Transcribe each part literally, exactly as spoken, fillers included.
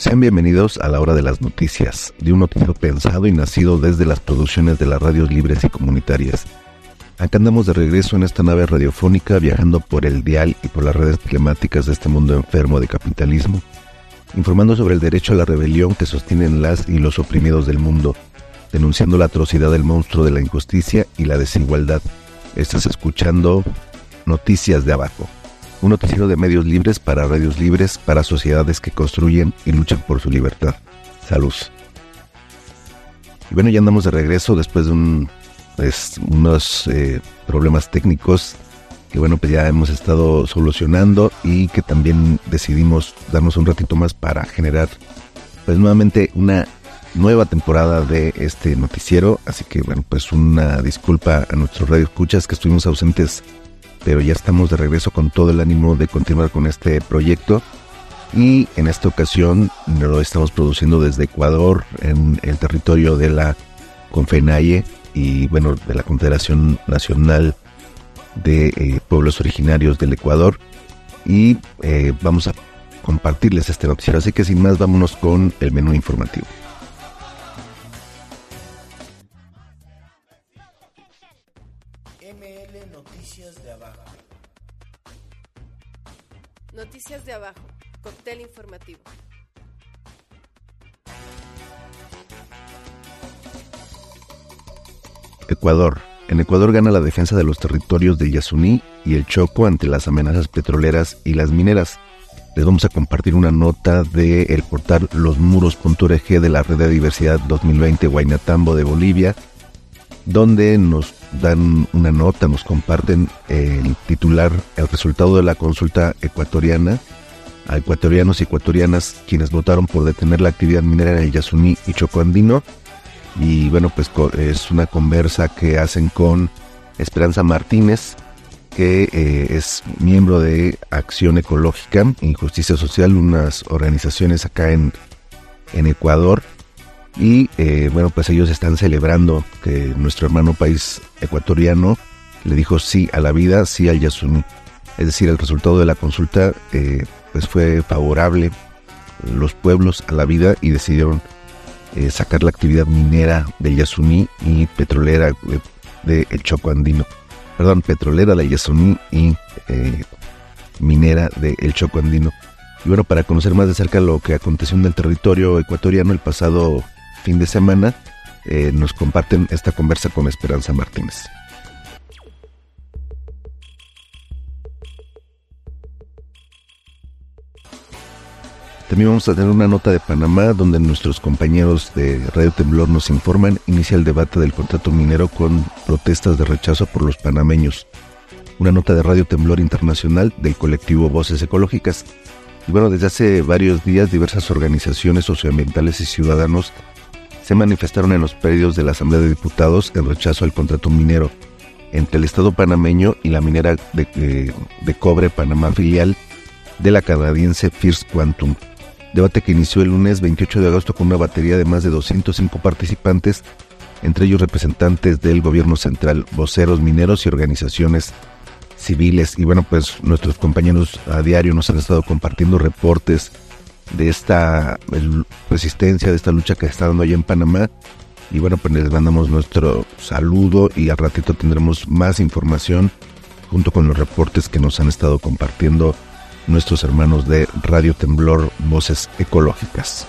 Sean bienvenidos a la hora de las noticias, de un noticiero pensado y nacido desde las producciones de las radios libres y comunitarias. Acá andamos de regreso en esta nave radiofónica, viajando por el dial y por las redes telemáticas de este mundo enfermo de capitalismo, informando sobre el derecho a la rebelión que sostienen las y los oprimidos del mundo, denunciando la atrocidad del monstruo de la injusticia y la desigualdad. Estás escuchando Noticias de Abajo, un noticiero de medios libres para radios libres, para sociedades que construyen y luchan por su libertad. Salud. Y bueno, ya andamos de regreso después de un, pues, unos eh, problemas técnicos que bueno, pues ya hemos estado solucionando y que también decidimos darnos un ratito más para generar pues nuevamente una nueva temporada de este noticiero. Así que bueno, pues una disculpa a nuestros radioescuchas que estuvimos ausentes, pero ya estamos de regreso con todo el ánimo de continuar con este proyecto. Y en esta ocasión lo estamos produciendo desde Ecuador, en el territorio de la CONFENAIE y bueno, de la Confederación Nacional de eh, Pueblos Originarios del Ecuador. Y eh, vamos a compartirles este noticiero. Así que sin más, vámonos con el menú informativo. M L Noticias de Abajo. Noticias de Abajo, cóctel informativo. Ecuador. En Ecuador gana la defensa de los territorios del Yasuní y el Choco ante las amenazas petroleras y las mineras. Les vamos a compartir una nota del portal los muros punto org de la Red de Diversidad dos mil veinte Huaynatambo de Bolivia, donde nos dan una nota, nos comparten el titular, el resultado de la consulta ecuatoriana a ecuatorianos y ecuatorianas quienes votaron por detener la actividad minera en el Yasuní y Choco andino. Y bueno, pues es una conversa que hacen con Esperanza Martínez, que eh, es miembro de Acción Ecológica e Injusticia Social, unas organizaciones acá en, en Ecuador. Y eh, bueno, pues ellos están celebrando que nuestro hermano país ecuatoriano le dijo sí a la vida, sí al Yasuní. Es decir, el resultado de la consulta eh, pues fue favorable, los pueblos a la vida, y decidieron eh, sacar la actividad minera del Yasuní y petrolera del de el Choco andino. Perdón, petrolera del Yasuní y eh, minera del Choco andino. Y bueno, para conocer más de cerca lo que aconteció en el territorio ecuatoriano el pasado fin de semana, eh, nos comparten esta conversa con Esperanza Martínez. También vamos a tener una nota de Panamá, donde nuestros compañeros de Radio Temblor nos informan. Inicia el debate del contrato minero con protestas de rechazo por los panameños. Una nota de Radio Temblor Internacional del colectivo Voces Ecológicas. Y bueno, desde hace varios días diversas organizaciones socioambientales y ciudadanos se manifestaron en los predios de la Asamblea de Diputados en rechazo al contrato minero entre el Estado panameño y la minera de, de, de cobre Panamá, filial de la canadiense First Quantum. Debate que inició el lunes veintiocho de agosto con una batería de más de doscientos cinco participantes, entre ellos representantes del gobierno central, voceros mineros y organizaciones civiles. Y bueno, pues nuestros compañeros a diario nos han estado compartiendo reportes de esta resistencia, de esta lucha que está dando allá en Panamá. Y bueno, pues les mandamos nuestro saludo y al ratito tendremos más información junto con los reportes que nos han estado compartiendo nuestros hermanos de Radio Temblor Voces Ecológicas.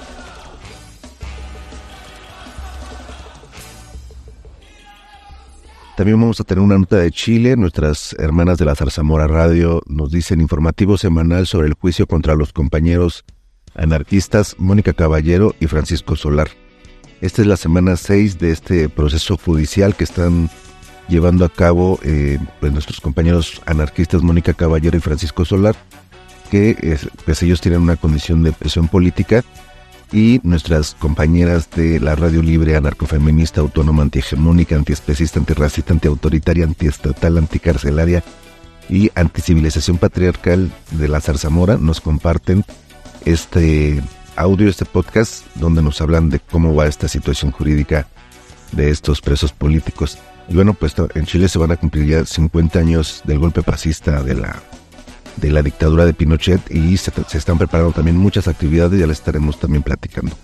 También vamos a tener una nota de Chile. Nuestras hermanas de la Zarzamora Radio nos dicen informativo semanal sobre el juicio contra los compañeros anarquistas Mónica Caballero y Francisco Solar. Esta es la semana seis de este proceso judicial que están llevando a cabo eh, pues nuestros compañeros anarquistas Mónica Caballero y Francisco Solar, que es, pues ellos tienen una condición de presión política, y nuestras compañeras de la radio libre, anarcofeminista, autónoma, antihegemónica, antiespecista, antirracista, antiautoritaria, antiestatal, anticarcelaria y anticivilización patriarcal de la Zarzamora nos comparten este audio, este podcast, donde nos hablan de cómo va esta situación jurídica de estos presos políticos. Y bueno, pues en Chile se van a cumplir ya cincuenta años del golpe fascista de la de la dictadura de Pinochet, y se, se están preparando también muchas actividades, ya les estaremos también platicando.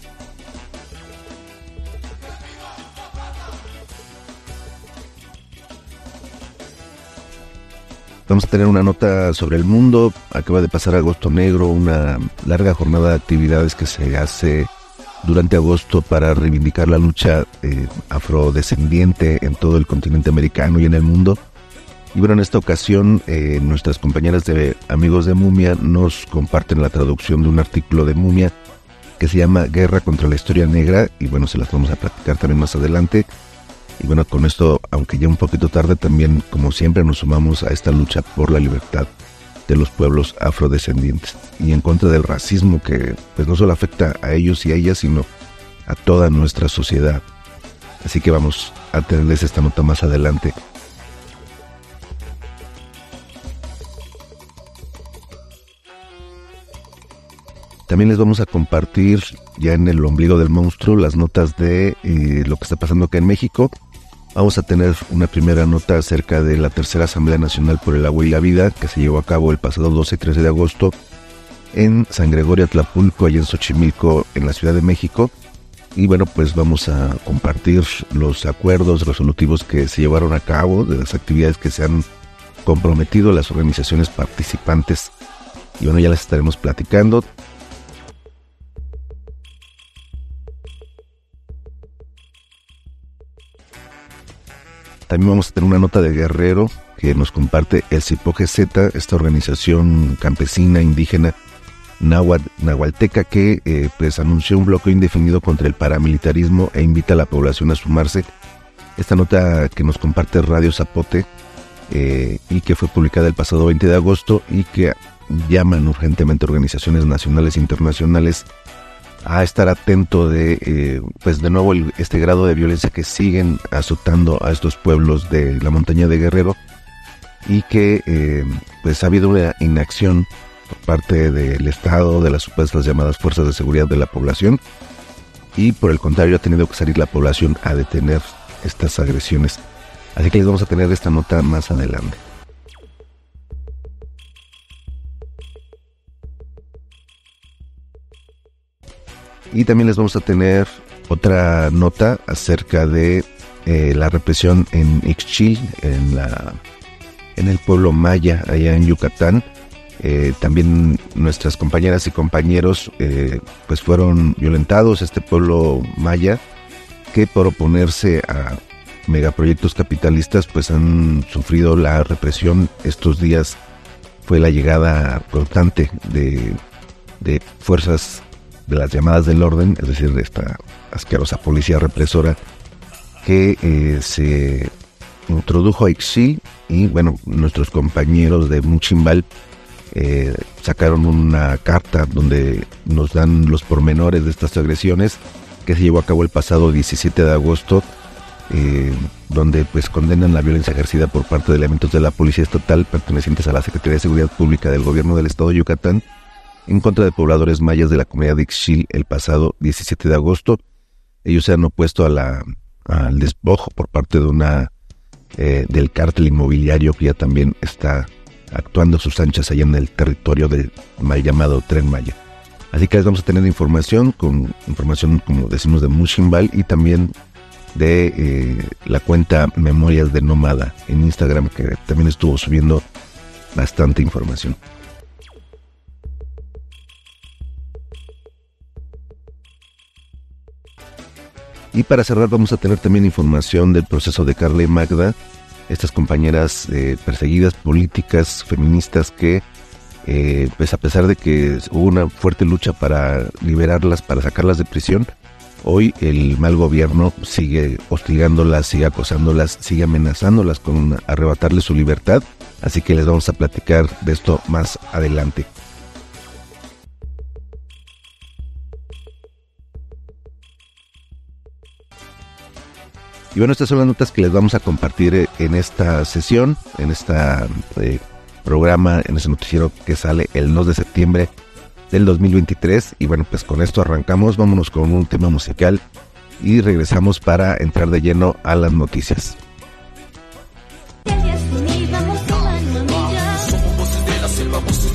Vamos a tener una nota sobre el mundo. Acaba de pasar Agosto Negro, una larga jornada de actividades que se hace durante agosto para reivindicar la lucha eh, afrodescendiente en todo el continente americano y en el mundo. Y bueno, en esta ocasión eh, nuestras compañeras de Amigos de Mumia nos comparten la traducción de un artículo de Mumia que se llama Guerra contra la Historia Negra, y bueno, se las vamos a platicar también más adelante. Y bueno, con esto, aunque ya un poquito tarde, también, como siempre, nos sumamos a esta lucha por la libertad de los pueblos afrodescendientes y en contra del racismo que pues no solo afecta a ellos y a ellas, sino a toda nuestra sociedad. Así que vamos a tenerles esta nota más adelante. También les vamos a compartir ya en el ombligo del monstruo las notas de eh, lo que está pasando acá en México. Vamos a tener una primera nota acerca de la tercera Asamblea Nacional por el Agua y la Vida, que se llevó a cabo el pasado doce y trece de agosto en San Gregorio Atlapulco, allá en Xochimilco, en la Ciudad de México. Y bueno, pues vamos a compartir los acuerdos resolutivos que se llevaron a cabo, de las actividades que se han comprometido las organizaciones participantes. Y bueno, ya las estaremos platicando. También vamos a tener una nota de Guerrero que nos comparte el Cipoge Z, esta organización campesina indígena náhuatl, nahualteca que eh, pues anunció un bloqueo indefinido contra el paramilitarismo e invita a la población a sumarse. Esta nota que nos comparte Radio Zapote eh, y que fue publicada el pasado veinte de agosto y que llaman urgentemente organizaciones nacionales e internacionales a estar atento de, eh, pues de nuevo, el, este grado de violencia que siguen azotando a estos pueblos de la montaña de Guerrero, y que eh, pues ha habido una inacción por parte del Estado, de las supuestas llamadas fuerzas de seguridad de la población, y por el contrario ha tenido que salir la población a detener estas agresiones. Así que les vamos a tener esta nota más adelante. Y también les vamos a tener otra nota acerca de eh, la represión en Ixchil, en, la, en el pueblo maya, allá en Yucatán. Eh, también nuestras compañeras y compañeros eh, pues fueron violentados, este pueblo maya, que por oponerse a megaproyectos capitalistas pues han sufrido la represión. Estos días fue la llegada constante de, de fuerzas de las llamadas del orden, es decir, de esta asquerosa policía represora que eh, se introdujo a Ixchil. Y bueno, nuestros compañeros de Muchimbal eh, sacaron una carta donde nos dan los pormenores de estas agresiones que se llevó a cabo el pasado diecisiete de agosto, eh, donde pues condenan la violencia ejercida por parte de elementos de la policía estatal pertenecientes a la Secretaría de Seguridad Pública del Gobierno del Estado de Yucatán en contra de pobladores mayas de la comunidad de Ixchil el pasado diecisiete de agosto. Ellos se han opuesto a la, al despojo por parte de una eh, del cártel inmobiliario que ya también está actuando a sus anchas allá en el territorio del mal llamado Tren Maya. Así que les vamos a tener información, con información, como decimos, de Muchimbal, y también de eh, la cuenta Memorias de Nómada en Instagram, que también estuvo subiendo bastante información. Y para cerrar vamos a tener también información del proceso de Carla y Magda, estas compañeras eh, perseguidas, políticas, feministas que eh, pues a pesar de que hubo una fuerte lucha para liberarlas, para sacarlas de prisión, hoy el mal gobierno sigue hostigándolas, sigue acosándolas, sigue amenazándolas con arrebatarles su libertad. Así que les vamos a platicar de esto más adelante. Y bueno, estas son las notas que les vamos a compartir en esta sesión, en este eh, programa, en este noticiero que sale el dos de septiembre del dos mil veintitrés. Y bueno, pues con esto arrancamos, vámonos con un tema musical y regresamos para entrar de lleno a las noticias. Somos voces de la selva, voces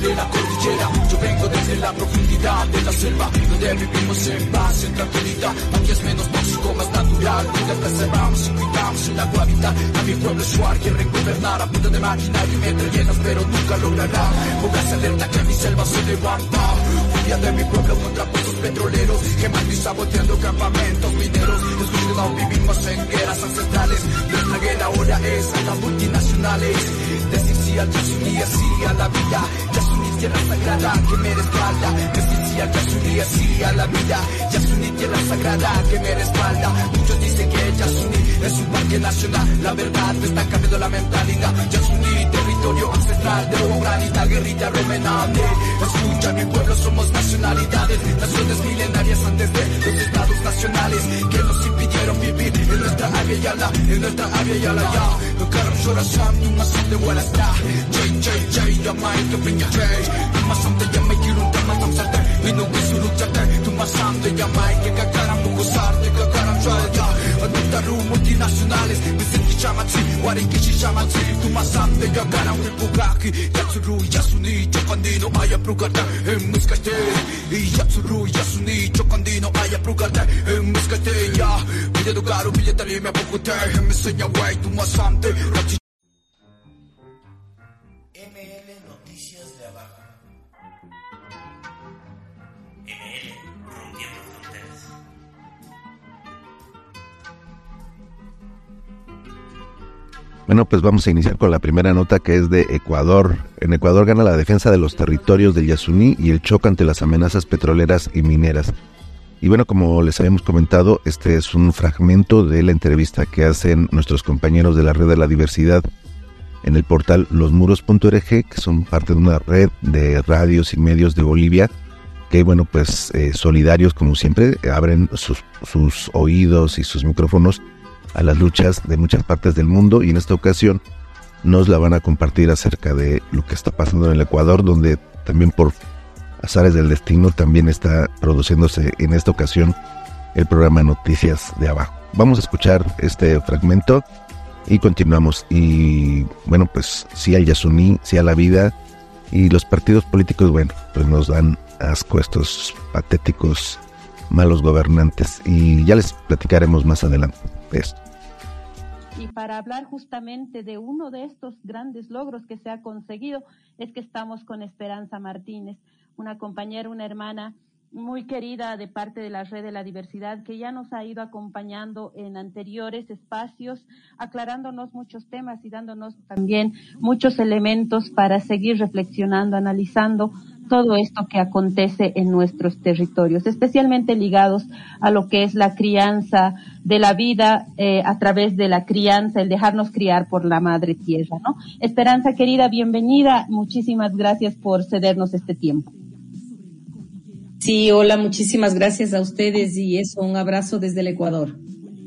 en la profundidad de la selva, donde vivimos en paz, en tranquilidad. Aquí es menos tóxico, más natural, donde preservamos y cuidamos el agua vital. A mi pueblo Shuar quiere gobernar a punta de maquinaria y metralletas, pero nunca logrará. Póngase alerta que mi selva se levanta. Furia de mi pueblo contra pozos petroleros, quemando y saboteando campamentos mineros. Escuchen, no vivimos en guerras ancestrales. Nuestra guerra ahora es a las multinacionales. Decir sí al Yasuní, sí a la vida. Yasuní, tierra sagrada que me respalda. Decir sí al Yasuní, sí a la vida. Yasuní, tierra sagrada que me respalda. Muchos dicen que Yasuní es un parque nacional. La verdad está cambiando la mentalidad. Yasuní, territorio ancestral de Lobo Granita, guerrilla remenante. Escucha, mi pueblo somos nacionalidades, naciones milenarias antes de los estados nacionales que nos impidieron vivir en nuestra área yala, en nuestra área yala ya. No carro lloración, un masón de Gualastá. Jay, Jay, Jay, Yamai, que piña Jay. Un masón de Yamai, que un tema tamsarte. Y no que su lucharte. Tu masón de Yamai, que cacaran mugusarte, cacaran ya. Adultaru multinacionales, me sentí chamachi, guarinkishi chamachi. Tu masón de Yamaran, Wipugaki, Yatsuru, Yasuni, Chocandino, Aya Prugata, en Muscate. Y Yatsuru, Yasuni, Chocandino, Aya Prugata, en Muscate. Ya, Villa Caro, Villa Talime, Bogotá, me enseña, güey, tu masón de Rachi. M L Noticias de Abajo. M L Rompiendo Fronteras. Bueno, pues vamos a iniciar con la primera nota, que es de Ecuador. En Ecuador gana la defensa de los territorios del Yasuní y el choque ante las amenazas petroleras y mineras. Y bueno, como les habíamos comentado, este es un fragmento de la entrevista que hacen nuestros compañeros de la Red de la Diversidad en el portal los muros punto org, que son parte de una red de radios y medios de Bolivia, que bueno, pues eh, solidarios como siempre, abren sus, sus oídos y sus micrófonos a las luchas de muchas partes del mundo, y en esta ocasión nos la van a compartir acerca de lo que está pasando en el Ecuador, donde también por azares del destino también está produciéndose en esta ocasión el programa Noticias de Abajo. Vamos a escuchar este fragmento y continuamos. Y bueno, pues sí al Yasuní, sí a la vida, y los partidos políticos, bueno, pues nos dan asco estos patéticos malos gobernantes, y ya les platicaremos más adelante de esto. Y para hablar justamente de uno de estos grandes logros que se ha conseguido, es que estamos con Esperanza Martínez, una compañera, una hermana muy querida de parte de la Red de la Diversidad, que ya nos ha ido acompañando en anteriores espacios, aclarándonos muchos temas y dándonos también muchos elementos para seguir reflexionando, analizando todo esto que acontece en nuestros territorios, especialmente ligados a lo que es la crianza de la vida eh, a través de la crianza, el dejarnos criar por la madre tierra, ¿no? Esperanza, querida, bienvenida. Muchísimas gracias por cedernos este tiempo. Sí, hola, muchísimas gracias a ustedes, y eso, un abrazo desde el Ecuador.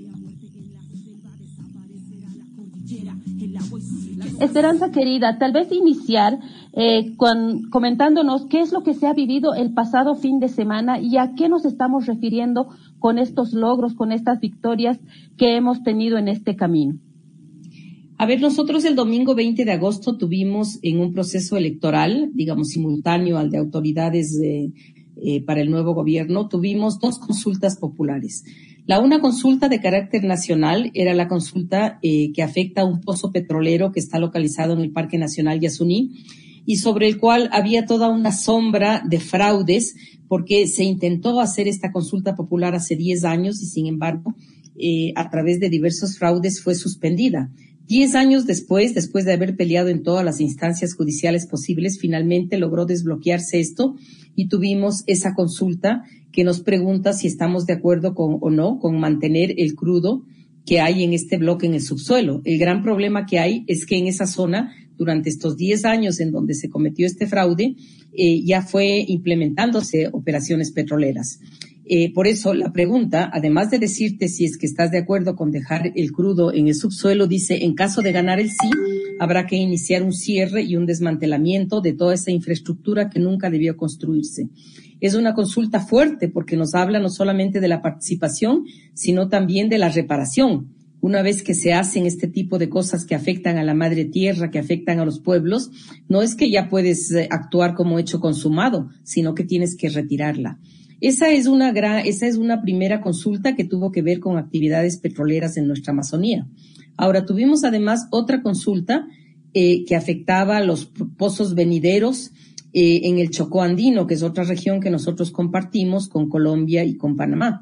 Esperanza, querida, tal vez iniciar eh, con, comentándonos qué es lo que se ha vivido el pasado fin de semana y a qué nos estamos refiriendo con estos logros, con estas victorias que hemos tenido en este camino. A ver, nosotros el domingo veinte de agosto tuvimos en un proceso electoral, digamos, simultáneo al de autoridades eh, eh, para el nuevo gobierno, tuvimos dos consultas populares. La una consulta de carácter nacional era la consulta eh, que afecta a un pozo petrolero que está localizado en el Parque Nacional Yasuní, y sobre el cual había toda una sombra de fraudes, porque se intentó hacer esta consulta popular hace diez años y, sin embargo, eh, a través de diversos fraudes fue suspendida. Diez años después, después de haber peleado en todas las instancias judiciales posibles, finalmente logró desbloquearse esto y tuvimos esa consulta que nos pregunta si estamos de acuerdo con o no con mantener el crudo que hay en este bloque en el subsuelo. El gran problema que hay es que en esa zona, durante estos diez años en donde se cometió este fraude, eh, ya fue implementándose operaciones petroleras. Eh, por eso la pregunta, además de decirte si es que estás de acuerdo con dejar el crudo en el subsuelo, dice, en caso de ganar el sí, habrá que iniciar un cierre y un desmantelamiento de toda esa infraestructura que nunca debió construirse. Es una consulta fuerte porque nos habla no solamente de la participación, sino también de la reparación, Una vez que se hacen este tipo de cosas que afectan a la madre tierra, que afectan a los pueblos, no es que ya puedes actuar como hecho consumado, sino que tienes que retirarla. Esa es una gran, esa es una primera consulta que tuvo que ver con actividades petroleras en nuestra Amazonía. Ahora, tuvimos además otra consulta eh, que afectaba a los pozos venideros eh, en el Chocó andino, que es otra región que nosotros compartimos con Colombia y con Panamá.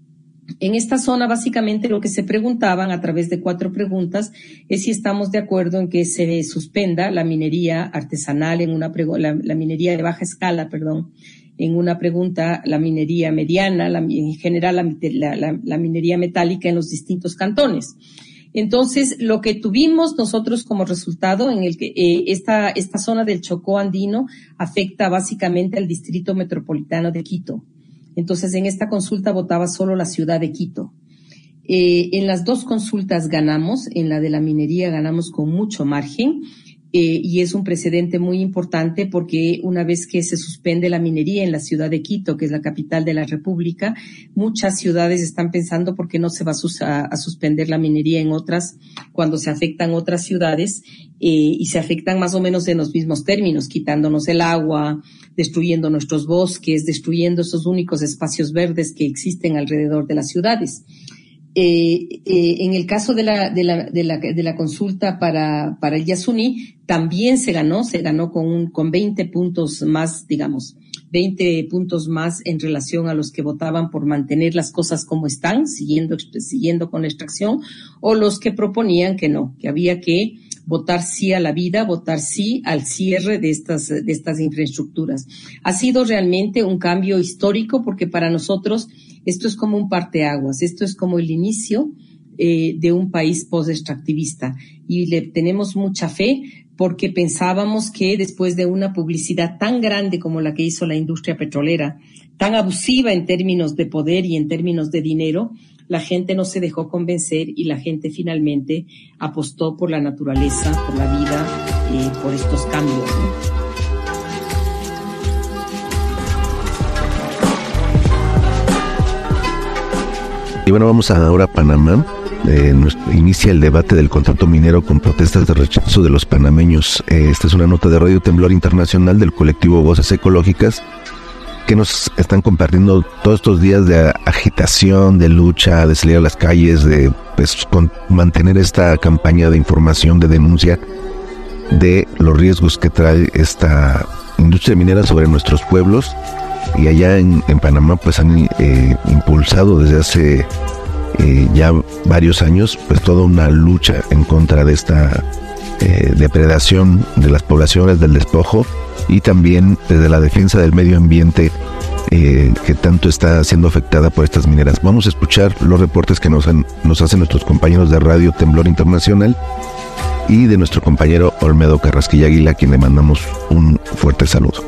En esta zona, básicamente, lo que se preguntaban a través de cuatro preguntas es si estamos de acuerdo en que se suspenda la minería artesanal en una pregu- la, la minería de baja escala, perdón, en una pregunta, la minería mediana, la, en general la, la, la minería metálica en los distintos cantones. Entonces, lo que tuvimos nosotros como resultado en el que eh, esta, esta zona del Chocó andino afecta básicamente al distrito metropolitano de Quito. Entonces, en esta consulta votaba solo la ciudad de Quito. Eh, en las dos consultas ganamos, en la de la minería ganamos con mucho margen, eh, y es un precedente muy importante porque una vez que se suspende la minería en la ciudad de Quito, que es la capital de la República, muchas ciudades están pensando por qué no se va a, sus, a, a suspender la minería en otras, cuando se afectan otras ciudades, eh, y se afectan más o menos en los mismos términos, quitándonos el agua, destruyendo nuestros bosques, destruyendo esos únicos espacios verdes que existen alrededor de las ciudades. Eh, eh, en el caso de la, de la, de la, de la consulta para, para el Yasuní, también se ganó, se ganó con un, con veinte puntos más, digamos, veinte puntos más en relación a los que votaban por mantener las cosas como están, siguiendo, siguiendo con la extracción, o los que proponían que no, que había que votar sí a la vida, votar sí al cierre de estas, de estas infraestructuras. Ha sido realmente un cambio histórico porque para nosotros esto es como un parteaguas, esto es como el inicio eh, de un país post-extractivista y le tenemos mucha fe porque pensábamos que después de una publicidad tan grande como la que hizo la industria petrolera, tan abusiva en términos de poder y en términos de dinero, la gente no se dejó convencer y la gente finalmente apostó por la naturaleza, por la vida, eh, por estos cambios, ¿no? Y bueno, vamos ahora a Panamá. Eh, inicia el debate del contrato minero con protestas de rechazo de los panameños. Eh, esta es una nota de Radio Temblor Internacional del colectivo Voces Ecológicas que nos están compartiendo todos estos días de agitación, de lucha, de salir a las calles, de pues, con, mantener esta campaña de información, de denuncia de los riesgos que trae esta industria minera sobre nuestros pueblos. Y allá en, en Panamá pues han eh, impulsado desde hace eh, ya varios años pues toda una lucha en contra de esta eh, depredación de las poblaciones, del despojo y también desde la defensa del medio ambiente eh, que tanto está siendo afectada por estas mineras. Vamos a escuchar los reportes que nos, han, nos hacen nuestros compañeros de Radio Temblor Internacional y de nuestro compañero Olmedo Carrasquilla Aguila, a quien le mandamos un fuerte saludo.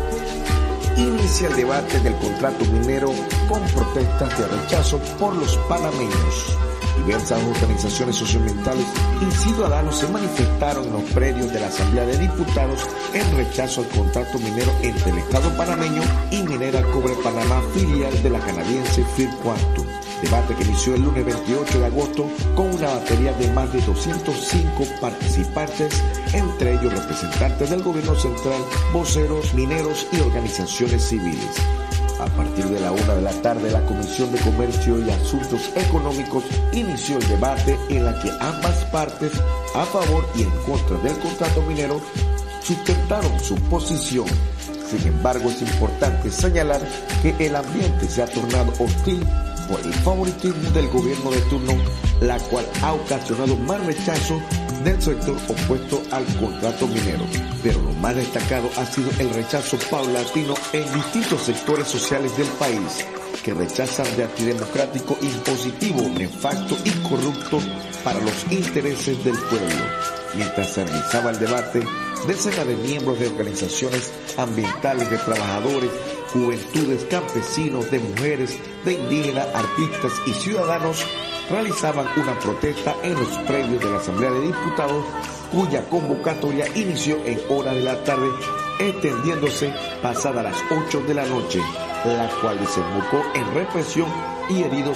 Inicia el debate del contrato minero con protestas de rechazo por los panameños. Diversas organizaciones socioambientales y ciudadanos se manifestaron en los predios de la Asamblea de Diputados en rechazo al contrato minero entre el Estado panameño y Minera Cobre Panamá, filial de la canadiense First Quantum. Debate que inició el lunes veintiocho de agosto con una batería de más de doscientos cinco participantes, entre ellos representantes del gobierno central, voceros, mineros y organizaciones civiles. A partir de la una de la tarde, la Comisión de Comercio y Asuntos Económicos inició el debate en la que ambas partes, a favor y en contra del contrato minero, sustentaron su posición. Sin embargo, es importante señalar que el ambiente se ha tornado hostil por el favoritismo del gobierno de turno, la cual ha ocasionado más rechazo del sector opuesto al contrato minero. Pero lo más destacado ha sido el rechazo paulatino en distintos sectores sociales del país, que rechazan de antidemocrático, impositivo, nefasto y corrupto para los intereses del pueblo. Mientras se realizaba el debate, decenas de miembros de organizaciones ambientales, de trabajadores, juventudes, campesinos, de mujeres, de indígenas, artistas y ciudadanos realizaban una protesta en los predios de la Asamblea de Diputados, cuya convocatoria inició en horas de la tarde, extendiéndose pasada las ocho de la noche, la cual desembocó en represión y heridos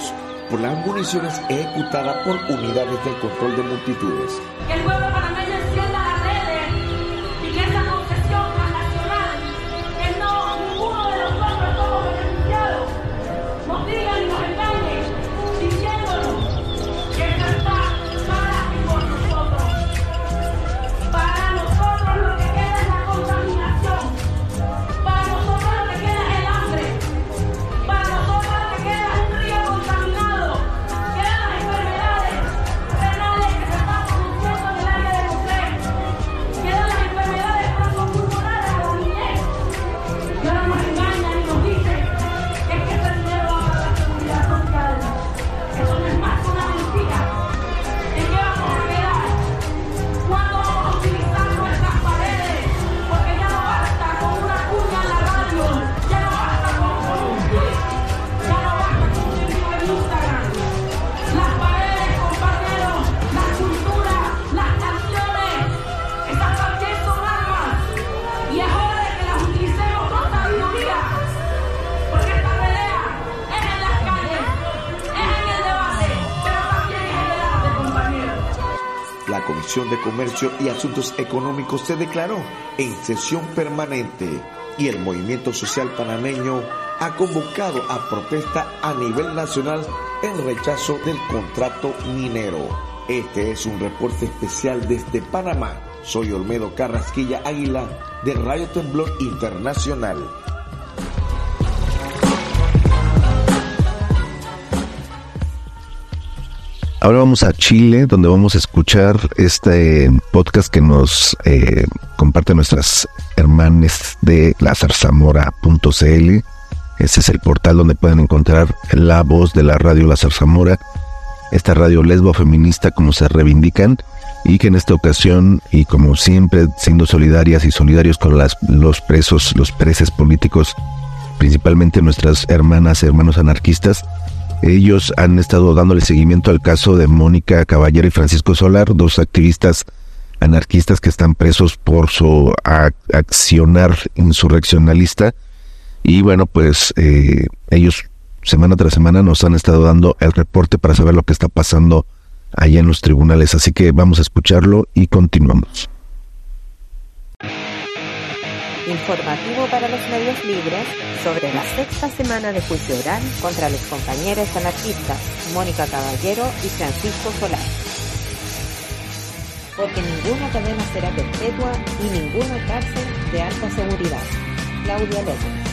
por las municiones ejecutadas por unidades del control de multitudes. Que el pueblo panameño encienda las redes y que esa concesión transnacional, que no ninguno de nosotros somos beneficiados, nos digan y nos engañen, diciéndonos que esta está para y por nosotros. Para nosotros lo que queda es la contaminación. Para nosotros lo que queda es el hambre. Para nosotros lo que queda es un río contaminado. Quedan las enfermedades renales que se están produciendo en el área de José. Quedan las enfermedades broncopulmonares a la niñez. Y ahora nos engañan y nos dicen que es que ese dinero va para la seguridad social. Eso no es más que una mentira. ¿En qué vamos a quedar? ¿Cuándo vamos a utilizar nuestras paredes? Porque ya no basta con una cuña en la radio, ya no basta con, con un tweet, ya no basta con un video en Instagram. Las paredes, compañeros, la cultura, las canciones, esas también son armas. Y es hora de que las utilicemos con sabiduría. Porque esta pelea es en las calles, es en el debate, pero también es en el arte, compañeros. La Comisión de Comercio y Asuntos Económicos se declaró en sesión permanente y el movimiento social panameño ha convocado a protesta a nivel nacional en rechazo del contrato minero. Este es un reporte especial desde Panamá. Soy Olmedo Carrasquilla Águila de Radio Temblor Internacional. Ahora vamos a Chile, donde vamos a escuchar este podcast que nos eh, comparten nuestras hermanas de la zarzamora punto c l. Ese es el portal donde pueden encontrar la voz de la radio La Zarzamora, esta radio lesbo feminista como se reivindican, y que en esta ocasión, y como siempre, siendo solidarias y solidarios con las, los presos, los presos políticos, principalmente nuestras hermanas y hermanos anarquistas, ellos han estado dándole seguimiento al caso de Mónica Caballero y Francisco Solar, dos activistas anarquistas que están presos por su ac- accionar insurreccionalista. Y bueno, pues eh, ellos semana tras semana nos han estado dando el reporte para saber lo que está pasando allá en los tribunales. Así que vamos a escucharlo y continuamos. Informativo para los medios libres sobre la sexta semana de juicio oral contra los compañeros anarquistas Mónica Caballero y Francisco Solar. Porque ninguna cadena será perpetua y ninguna cárcel de alta seguridad. Claudia López.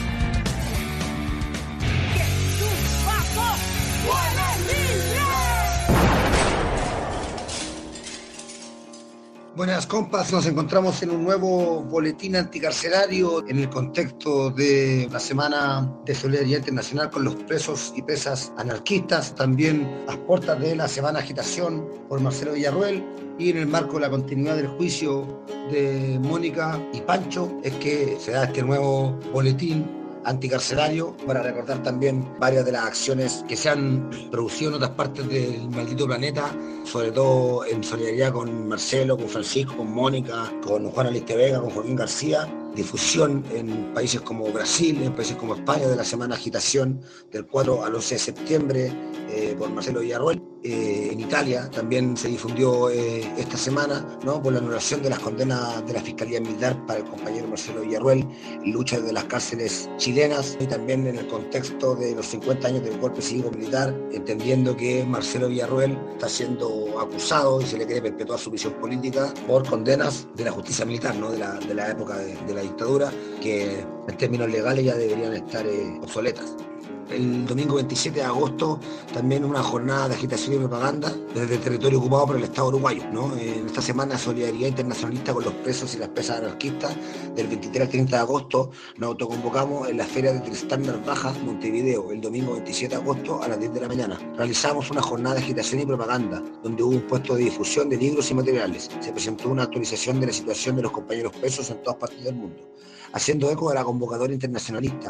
Buenas compas, nos encontramos en un nuevo boletín anticarcelario en el contexto de la Semana de Solidaridad Internacional con los presos y presas anarquistas, también las puertas de la Semana Agitación por Marcelo Villarroel, y en el marco de la continuidad del juicio de Mónica y Pancho es que se da este nuevo boletín anticarcelario para recordar también varias de las acciones que se han producido en otras partes del maldito planeta, sobre todo en solidaridad con Marcelo, con Francisco, con Mónica, con Juana Listevega, con Joaquín García. Difusión en países como Brasil, en países como España, de la Semana Agitación del cuatro al once de septiembre eh, por Marcelo Villarroel. Eh, en Italia también se difundió eh, esta semana, ¿no?, por la anulación de las condenas de la Fiscalía Militar para el compañero Marcelo Villarroel, lucha de las cárceles chilenas, y también en el contexto de los cincuenta años del golpe cívico-militar, entendiendo que Marcelo Villarroel está siendo acusado y se le quiere perpetuar su prisión política por condenas de la justicia militar, ¿no?, de la, de la época de, de la dictadura, que en términos legales ya deberían estar eh, obsoletas. El domingo veintisiete de agosto también una jornada de agitación y propaganda desde el territorio ocupado por el Estado uruguayo, ¿no? En esta semana de solidaridad internacionalista con los presos y las presas anarquistas, del veintitrés al treinta de agosto, nos autoconvocamos en la feria de Tristán Narvaja, Montevideo, el domingo veintisiete de agosto a las diez de la mañana. Realizamos una jornada de agitación y propaganda, donde hubo un puesto de difusión de libros y materiales. Se presentó una actualización de la situación de los compañeros presos en todas partes del mundo, haciendo eco de la convocatoria internacionalista.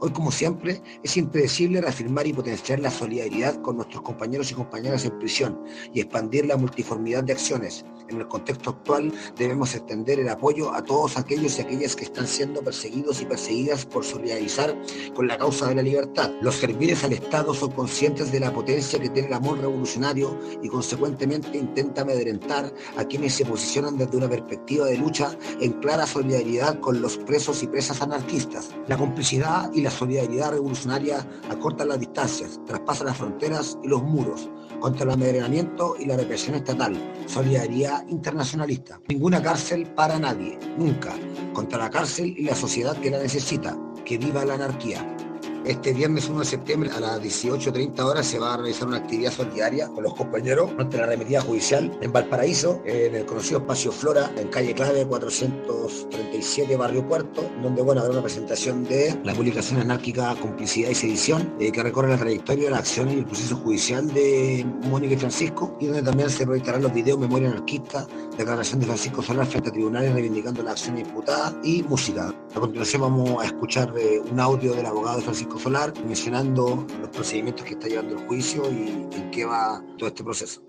Hoy, como siempre, es impredecible reafirmar y potenciar la solidaridad con nuestros compañeros y compañeras en prisión y expandir la multiformidad de acciones. En el contexto actual debemos extender el apoyo a todos aquellos y aquellas que están siendo perseguidos y perseguidas por solidarizar con la causa de la libertad. Los serviles al Estado son conscientes de la potencia que tiene el amor revolucionario y consecuentemente intenta amedrentar a quienes se posicionan desde una perspectiva de lucha en clara solidaridad con los presos y presas anarquistas. La complicidad y la solidaridad revolucionaria acortan las distancias, traspasan las fronteras y los muros contra el amedrentamiento y la represión estatal. Solidaridad internacionalista. Ninguna cárcel para nadie, nunca. Contra la cárcel y la sociedad que la necesita. Que viva la anarquía. Este viernes uno de septiembre a las dieciocho treinta horas se va a realizar una actividad solidaria con los compañeros ante la arremetida judicial en Valparaíso, en el conocido Espacio Flora, en calle Clave cuatrocientos treinta y siete, Barrio Puerto, donde bueno, habrá una presentación de la publicación anárquica Complicidad y Sedición, eh, que recorre la trayectoria de la acción y el proceso judicial de Mónica y Francisco, y donde también se proyectarán los videos Memoria Anarquista, declaración de Francisco Solar frente a tribunales reivindicando la acción imputada y música. A continuación vamos a escuchar eh, un audio del abogado de Francisco Solar mencionando los procedimientos que está llevando el juicio y en qué va todo este proceso.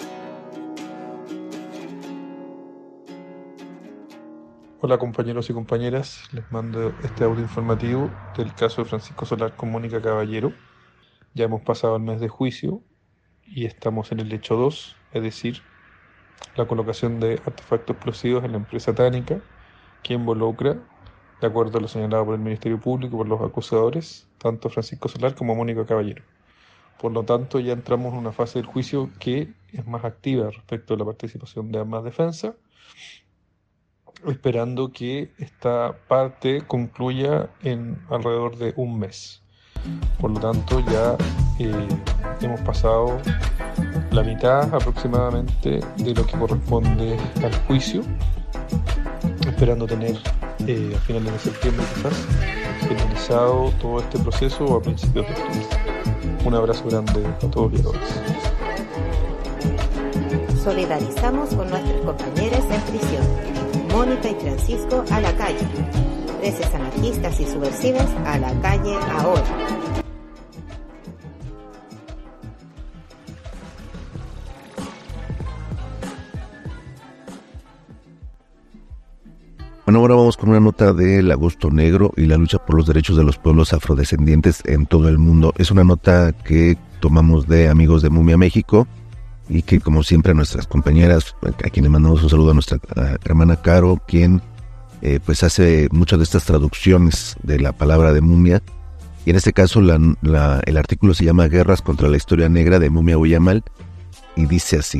Hola compañeros y compañeras, les mando este audio informativo del caso de Francisco Solar con Mónica Caballero. Ya hemos pasado el mes de juicio y estamos en el hecho dos, es decir, la colocación de artefactos explosivos en la empresa Tánica, que involucra, de acuerdo a lo señalado por el Ministerio Público, por los acusadores, tanto Francisco Solar como Mónica Caballero. Por lo tanto, ya entramos en una fase del juicio que es más activa respecto a la participación de ambas defensas, esperando que esta parte concluya en alrededor de un mes. Por lo tanto, ya eh, hemos pasado la mitad aproximadamente de lo que corresponde al juicio, esperando tener eh, a finales de septiembre quizás finalizado todo este proceso o a principios de octubre. Un abrazo grande a todos y a todas. Solidarizamos con nuestros compañeros en prisión. Mónica y Francisco a la calle. Presos anarquistas y subversivos a la calle ahora. Bueno, ahora vamos con una nota del Agosto Negro y la lucha por los derechos de los pueblos afrodescendientes en todo el mundo. Es una nota que tomamos de Amigos de Mumia México y que, como siempre, a nuestras compañeras, a quienes mandamos un saludo a nuestra a hermana Caro, quien eh, pues hace muchas de estas traducciones de la palabra de mumia. Y en este caso la, la, el artículo se llama Guerras contra la historia negra de Mumia Uyamal y dice así: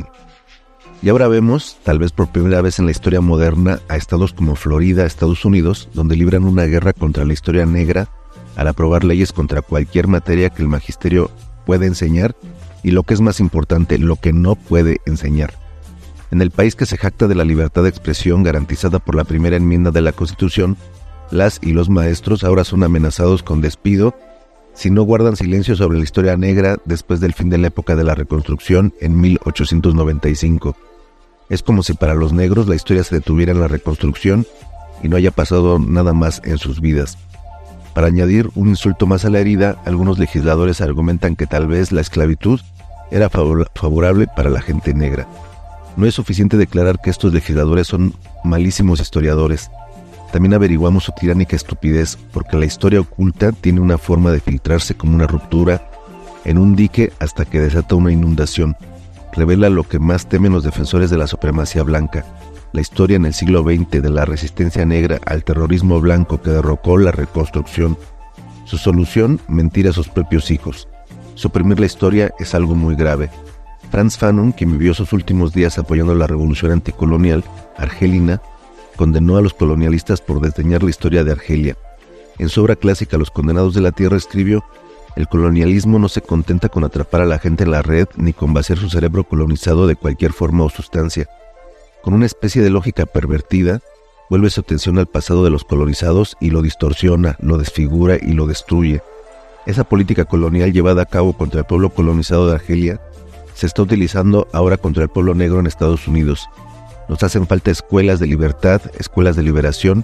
y ahora vemos, tal vez por primera vez en la historia moderna, a estados como Florida, Estados Unidos, donde libran una guerra contra la historia negra al aprobar leyes contra cualquier materia que el magisterio puede enseñar y, lo que es más importante, lo que no puede enseñar. En el país que se jacta de la libertad de expresión garantizada por la primera enmienda de la Constitución, las y los maestros ahora son amenazados con despido si no guardan silencio sobre la historia negra después del fin de la época de la Reconstrucción en mil ochocientos noventa y cinco. Es como si para los negros la historia se detuviera en la Reconstrucción y no haya pasado nada más en sus vidas. Para añadir un insulto más a la herida, algunos legisladores argumentan que tal vez la esclavitud era favor- favorable para la gente negra. No es suficiente declarar que estos legisladores son malísimos historiadores. También averiguamos su tiránica estupidez, porque la historia oculta tiene una forma de filtrarse como una ruptura en un dique hasta que desata una inundación. Revela lo que más temen los defensores de la supremacía blanca: la historia en el siglo veinte de la resistencia negra al terrorismo blanco que derrocó la Reconstrucción. Su solución: mentir a sus propios hijos. Suprimir la historia es algo muy grave. Frantz Fanon, quien vivió sus últimos días apoyando la revolución anticolonial argelina, condenó a los colonialistas por desdeñar la historia de Argelia. En su obra clásica Los condenados de la tierra escribió: el colonialismo no se contenta con atrapar a la gente en la red ni con vaciar su cerebro colonizado de cualquier forma o sustancia. Con una especie de lógica pervertida, vuelve su atención al pasado de los colonizados y lo distorsiona, lo desfigura y lo destruye. Esa política colonial llevada a cabo contra el pueblo colonizado de Argelia se está utilizando ahora contra el pueblo negro en Estados Unidos. Nos hacen falta escuelas de libertad, escuelas de liberación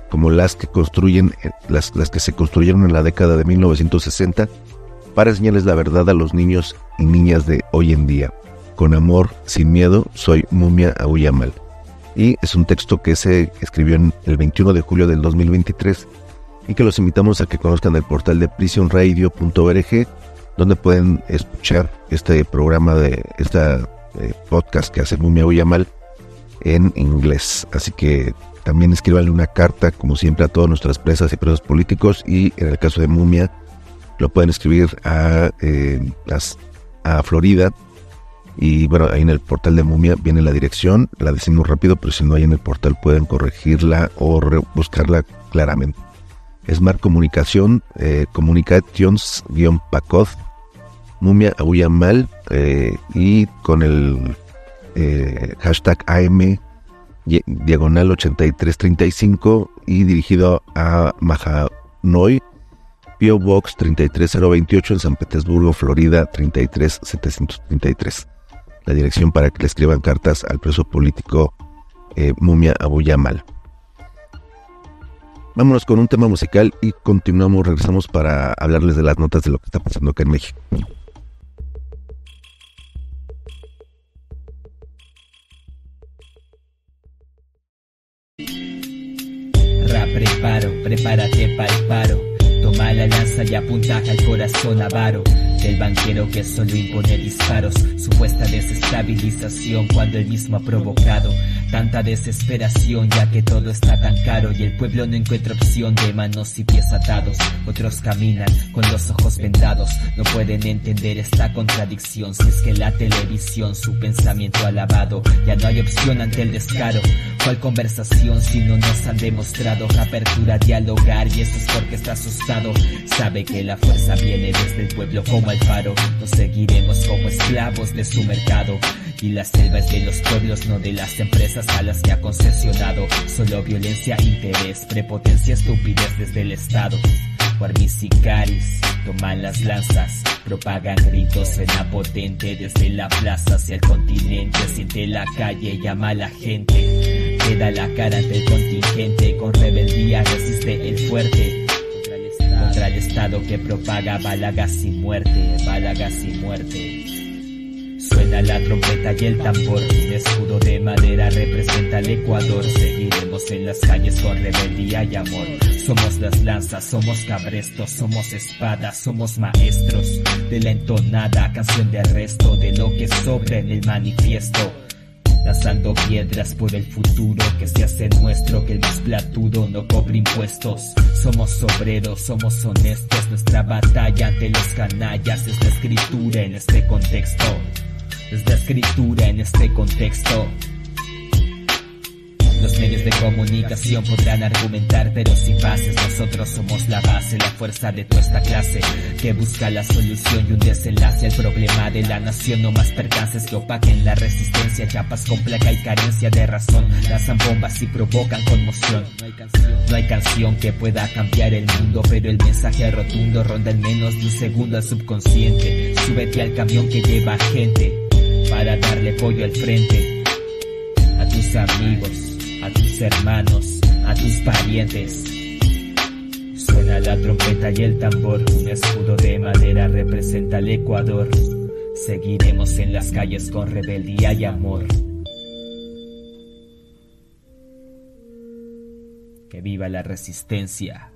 como las que construyen, las, las que se construyeron en la década de mil novecientos sesenta para enseñarles la verdad a los niños y niñas de hoy en día. Con amor, sin miedo, soy Mumia Aúlla Mal. Y es un texto que se escribió en el veintiuno de julio del dos mil veintitrés y que los invitamos a que conozcan el portal de prison radio punto org, donde pueden escuchar este programa de esta eh, podcast que hace Mumia Aúlla Mal en inglés. Así que también escríbanle una carta, como siempre, a todas nuestras presas y presos políticos, y en el caso de Mumia lo pueden escribir a, eh, a, a Florida. Y bueno, ahí en el portal de Mumia viene la dirección, la decimos rápido, pero si no hay en el portal pueden corregirla o re- buscarla claramente. Smart Comunicación, eh, Communications-Pacoz, Mumia Aúlla Mal, eh, y con el eh, hashtag A M diagonal ochenta y tres treinta y cinco y dirigido a Mahanoy, P O Box treinta y tres cero veintiocho en San Petersburgo, Florida treinta y tres setecientos treinta y tres. La dirección para que le escriban cartas al preso político eh, Mumia Aúlla Mal. Vámonos con un tema musical y continuamos, regresamos para hablarles de las notas de lo que está pasando acá en México. Rap preparo, prepárate pa'l paro. Toma la lanza y apuntaja al corazón avaro del banquero que solo impone disparos. Supuesta desestabilización cuando él mismo ha provocado tanta desesperación, ya que todo está tan caro y el pueblo no encuentra opción de manos y pies atados. Otros caminan con los ojos vendados, no pueden entender esta contradicción. Si es que la televisión su pensamiento ha lavado, ya no hay opción ante el descaro. ¿Cuál conversación si no nos han demostrado apertura a dialogar? Y eso es porque está asustado. Sabe que la fuerza viene desde el pueblo como el faro. Nos seguiremos como esclavos de su mercado. Y la selva es de los pueblos, no de las empresas a las que ha concesionado. Solo violencia, interés, prepotencia, estupidez desde el Estado. Guarmis y caris toman las lanzas, propagan gritos, suena potente desde la plaza hacia el continente. Siente la calle, llama a la gente, queda la cara ante el contingente. Con rebeldía resiste el fuerte contra el Estado que propaga balagas y muerte, balagas y muerte. Suena la trompeta y el tambor, un escudo de madera representa el Ecuador. Seguiremos en las calles con rebeldía y amor. Somos las lanzas, somos cabrestos, somos espadas, somos maestros de la entonada canción de arresto, de lo que sobra en el manifiesto. Lanzando piedras por el futuro que se hace nuestro, que el más platudo no cobre impuestos. Somos obreros, somos honestos, nuestra batalla ante los canallas es la escritura en este contexto. Es la escritura en este contexto. Los medios de comunicación podrán argumentar, pero sin bases. Nosotros somos la base, la fuerza de toda esta clase que busca la solución y un desenlace al problema de la nación. No más percances que opaquen la resistencia. Chapas con placa y carencia de razón lanzan bombas y provocan conmoción. No hay canción, no hay canción que pueda cambiar el mundo, pero el mensaje rotundo ronda en menos de un segundo al subconsciente. Súbete al camión que lleva gente para darle pollo al frente a tus amigos, a tus hermanos, a tus parientes. Suena la trompeta y el tambor, un escudo de madera representa el Ecuador. Seguiremos en las calles con rebeldía y amor. Que viva la resistencia.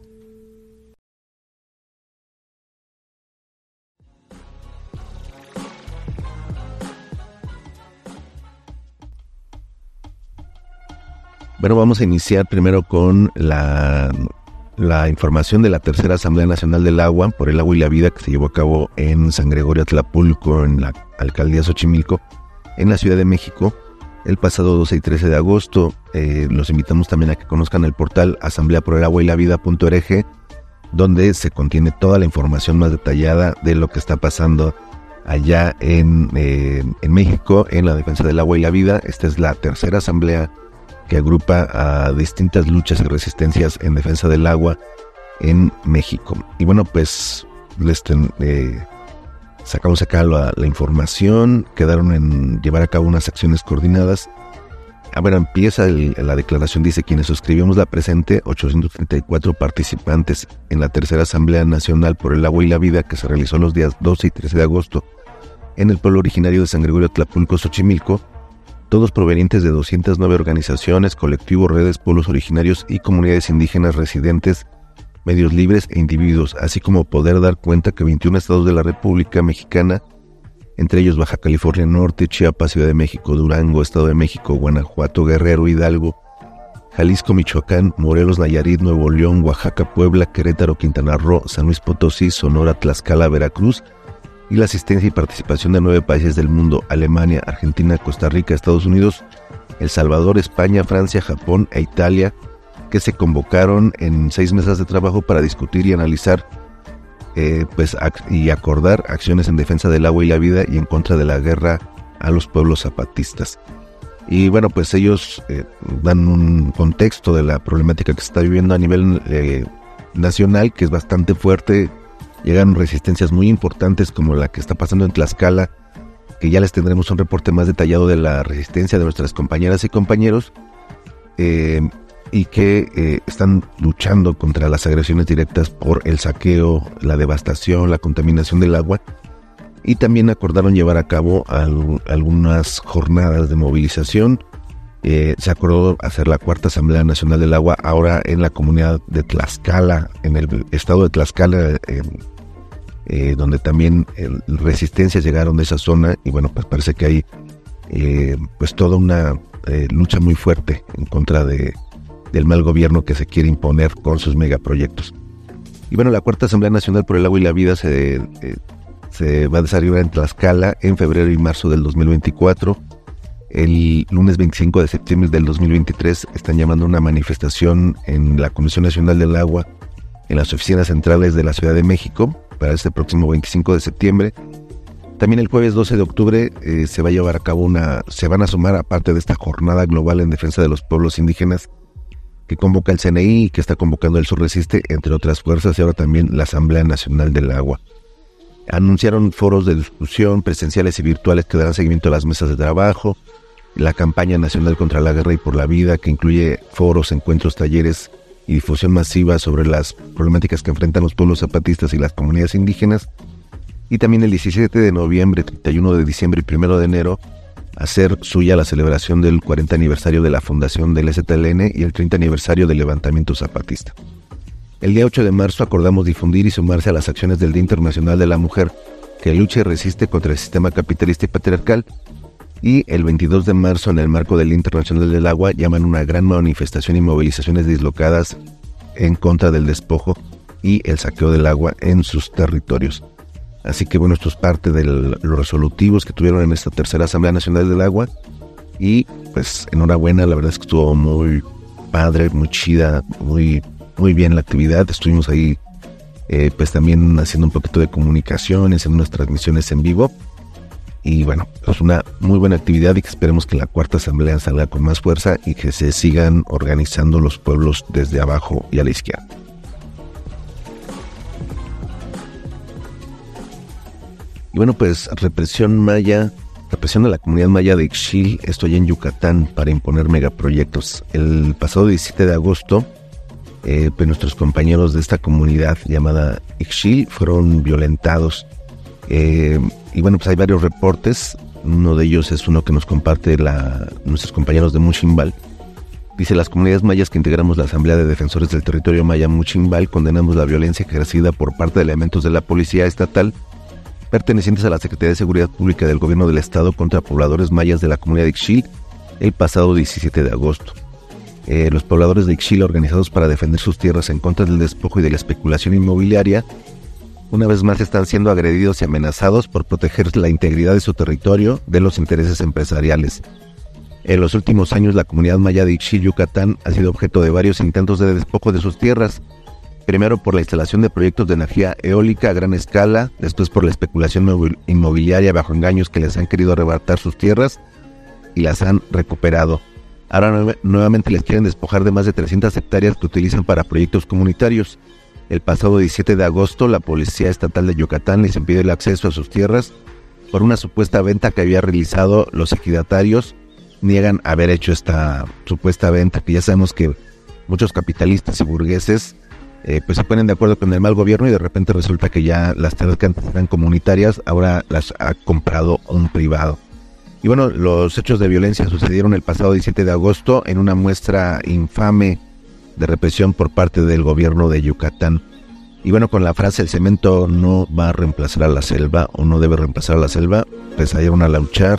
Bueno, vamos a iniciar primero con la, la información de la tercera Asamblea Nacional del Agua por el Agua y la Vida, que se llevó a cabo en San Gregorio Atlapulco, en la alcaldía Xochimilco, en la Ciudad de México, el pasado doce y trece de agosto. Eh, los invitamos también a que conozcan el portal asamblea por el agua y la vida punto org, donde se contiene toda la información más detallada de lo que está pasando allá en, eh, en México en la defensa del agua y la vida. Esta es la tercera asamblea que agrupa a distintas luchas y resistencias en defensa del agua en México. Y bueno, pues les ten, eh, sacamos acá la, la información. Quedaron en llevar a cabo unas acciones coordinadas ah, bueno, empieza el, la declaración, dice: quienes suscribimos la presente, ochocientos treinta y cuatro participantes en la tercera Asamblea Nacional por el Agua y la Vida, que se realizó los días doce y trece de agosto en el pueblo originario de San Gregorio Tlapulco, Xochimilco, todos provenientes de doscientas nueve organizaciones, colectivos, redes, pueblos originarios y comunidades indígenas residentes, medios libres e individuos, así como poder dar cuenta que veintiún estados de la República Mexicana, entre ellos Baja California Norte, Chiapas, Ciudad de México, Durango, Estado de México, Guanajuato, Guerrero, Hidalgo, Jalisco, Michoacán, Morelos, Nayarit, Nuevo León, Oaxaca, Puebla, Querétaro, Quintana Roo, San Luis Potosí, Sonora, Tlaxcala, Veracruz, y la asistencia y participación de nueve países del mundo: Alemania, Argentina, Costa Rica, Estados Unidos, El Salvador, España, Francia, Japón e Italia, que se convocaron en seis mesas de trabajo para discutir y analizar eh, pues, ac- y acordar acciones en defensa del agua y la vida y en contra de la guerra a los pueblos zapatistas. Y bueno, pues ellos eh, dan un contexto de la problemática que se está viviendo a nivel eh, nacional, que es bastante fuerte. Llegaron resistencias muy importantes como la que está pasando en Tlaxcala, que ya les tendremos un reporte más detallado de la resistencia de nuestras compañeras y compañeros, eh, y que eh, están luchando contra las agresiones directas por el saqueo, la devastación, la contaminación del agua. Y también acordaron llevar a cabo al, algunas jornadas de movilización. Eh, se acordó hacer la cuarta Asamblea Nacional del Agua ahora en la comunidad de Tlaxcala, en el estado de Tlaxcala, eh, eh, donde también eh, resistencias llegaron de esa zona. Y bueno, pues parece que hay eh, pues toda una eh, lucha muy fuerte en contra de, del mal gobierno que se quiere imponer con sus megaproyectos. Y bueno, la cuarta Asamblea Nacional por el Agua y la Vida se, eh, se va a desarrollar en Tlaxcala en febrero y marzo del dos mil veinticuatro. El lunes veinticinco de septiembre del dos mil veintitrés están llamando una manifestación en la Comisión Nacional del Agua en las oficinas centrales de la Ciudad de México para este próximo veinticinco de septiembre. También el jueves doce de octubre eh, se va a llevar a cabo una, se van a sumar, aparte de esta jornada global en defensa de los pueblos indígenas que convoca el C N I y que está convocando el Sur Resiste, entre otras fuerzas, y ahora también la Asamblea Nacional del Agua. Anunciaron foros de discusión presenciales y virtuales que darán seguimiento a las mesas de trabajo, la campaña nacional contra la guerra y por la vida, que incluye foros, encuentros, talleres y difusión masiva sobre las problemáticas que enfrentan los pueblos zapatistas y las comunidades indígenas. Y también el diecisiete de noviembre, treinta y uno de diciembre y primero de enero, hacer suya la celebración del cuarenta aniversario de la fundación del E Z L N y el treinta aniversario del levantamiento zapatista. El día ocho de marzo acordamos difundir y sumarse a las acciones del Día Internacional de la Mujer, que lucha y resiste contra el sistema capitalista y patriarcal. Y el veintidós de marzo, en el marco del Día Internacional del Agua, llaman una gran manifestación y movilizaciones dislocadas en contra del despojo y el saqueo del agua en sus territorios. Así que bueno, esto es parte de los resolutivos que tuvieron en esta tercera Asamblea Nacional del Agua. Y pues enhorabuena, la verdad es que estuvo muy padre, muy chida, muy, muy bien la actividad. Estuvimos ahí eh, pues también haciendo un poquito de comunicación, haciendo unas transmisiones en vivo. Y bueno, es una muy buena actividad y que esperemos que la cuarta asamblea salga con más fuerza y que se sigan organizando los pueblos desde abajo y a la izquierda. Y bueno, pues represión maya, represión de la comunidad maya de Ixchil, esto allá en Yucatán, para imponer megaproyectos. El pasado diecisiete de agosto, eh, pues nuestros compañeros de esta comunidad llamada Ixchil fueron violentados. Eh, y bueno, pues hay varios reportes. Uno de ellos es uno que nos comparte la, nuestros compañeros de Muchimbal. Dice: las comunidades mayas que integramos la Asamblea de Defensores del Territorio Maya Muchimbal condenamos la violencia ejercida por parte de elementos de la Policía Estatal pertenecientes a la Secretaría de Seguridad Pública del Gobierno del Estado contra pobladores mayas de la comunidad de Ixchil el pasado diecisiete de agosto. Eh, los pobladores de Ixchil, organizados para defender sus tierras en contra del despojo y de la especulación inmobiliaria, una vez más están siendo agredidos y amenazados por proteger la integridad de su territorio de los intereses empresariales. En los últimos años, la comunidad maya de Ixchil, Yucatán, ha sido objeto de varios intentos de despojo de sus tierras, primero por la instalación de proyectos de energía eólica a gran escala, después por la especulación inmobiliaria bajo engaños que les han querido arrebatar sus tierras y las han recuperado. Ahora nuevamente les quieren despojar de más de trescientas hectáreas que utilizan para proyectos comunitarios. El pasado diecisiete de agosto, la Policía Estatal de Yucatán les impidió el acceso a sus tierras por una supuesta venta que había realizado los ejidatarios niegan haber hecho esta supuesta venta, que ya sabemos que muchos capitalistas y burgueses eh, pues se ponen de acuerdo con el mal gobierno y de repente resulta que ya las tierras que antes eran comunitarias ahora las ha comprado un privado. Y bueno, los hechos de violencia sucedieron el pasado diecisiete de agosto en una muestra infame de represión por parte del gobierno de Yucatán. Y bueno, con la frase "el cemento no va a reemplazar a la selva" o "no debe reemplazar a la selva", pues salieron a luchar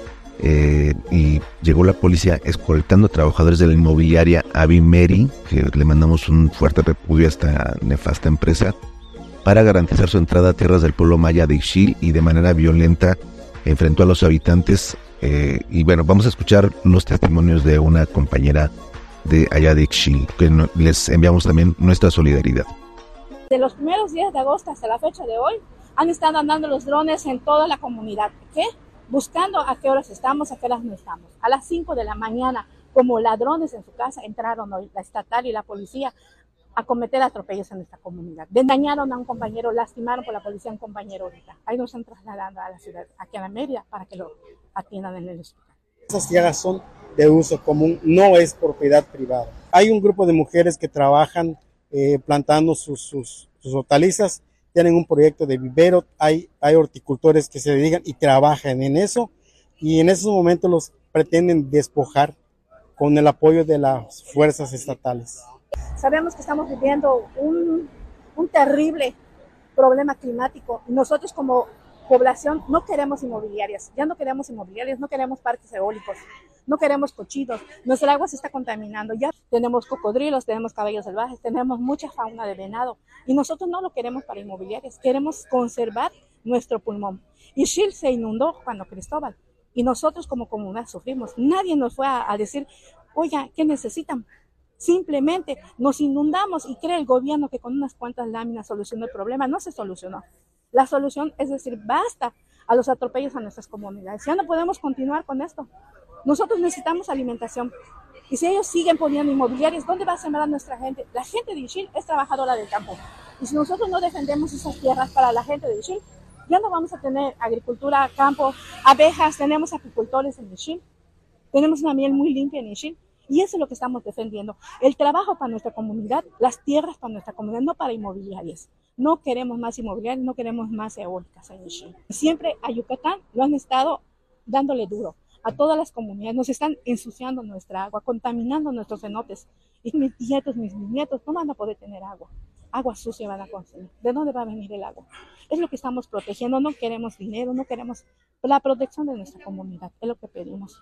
eh, y llegó la policía escoltando a trabajadores de la inmobiliaria Avimeri, que le mandamos un fuerte repudio a esta nefasta empresa, para garantizar su entrada a tierras del pueblo maya de Ixil, y de manera violenta enfrentó a los habitantes. Eh, y bueno, vamos a escuchar los testimonios de una compañera de allá de Ixil, que no, les enviamos también nuestra solidaridad. De los primeros días de agosto hasta la fecha de hoy, han estado andando los drones en toda la comunidad. ¿Qué? Buscando a qué horas estamos, a qué horas no estamos. A las cinco de la mañana, como ladrones en su casa, entraron hoy la estatal y la policía a cometer atropellos en esta comunidad. Dañaron a un compañero, lastimaron por la policía a un compañero ahorita. Ahí nos están trasladando a la ciudad, aquí a la Mérida, para que lo atiendan en el hospital. Esas tierras son de uso común, no es propiedad privada. Hay un grupo de mujeres que trabajan eh, plantando sus, sus, sus hortalizas, tienen un proyecto de vivero, hay, hay horticultores que se dedican y trabajan en eso, y en esos momentos los pretenden despojar con el apoyo de las fuerzas estatales. Sabemos que estamos viviendo un, un terrible problema climático y nosotros como población no queremos inmobiliarias, ya no queremos inmobiliarias, no queremos parques eólicos, no queremos cochinos, nuestra agua se está contaminando, ya tenemos cocodrilos, tenemos caballos salvajes, tenemos mucha fauna de venado y nosotros no lo queremos para inmobiliarias, queremos conservar nuestro pulmón. Ixil se inundó cuando Cristóbal y nosotros como comunidad sufrimos, nadie nos fue a, a decir, oiga, ¿qué necesitan? Simplemente nos inundamos y cree el gobierno que con unas cuantas láminas solucionó el problema. No se solucionó. La solución es decir, basta a los atropellos a nuestras comunidades. Ya no podemos continuar con esto. Nosotros necesitamos alimentación. Y si ellos siguen poniendo inmobiliarias, ¿dónde va a sembrar nuestra gente? La gente de Ixil es trabajadora del campo. Y si nosotros no defendemos esas tierras para la gente de Ixil, ya no vamos a tener agricultura, campo, abejas, tenemos apicultores en Ixil. Tenemos una miel muy limpia en Ixil. Y eso es lo que estamos defendiendo, el trabajo para nuestra comunidad, las tierras para nuestra comunidad, no para inmobiliarias. No queremos más inmobiliarias, no queremos más eólicas en Ixil. Siempre a Yucatán lo han estado dándole duro, a todas las comunidades, nos están ensuciando nuestra agua, contaminando nuestros cenotes. Y mis nietos, mis nietos no van a poder tener agua, agua sucia van a consumir. ¿De dónde va a venir el agua? Es lo que estamos protegiendo, no queremos dinero, no queremos la protección de nuestra comunidad, es lo que pedimos.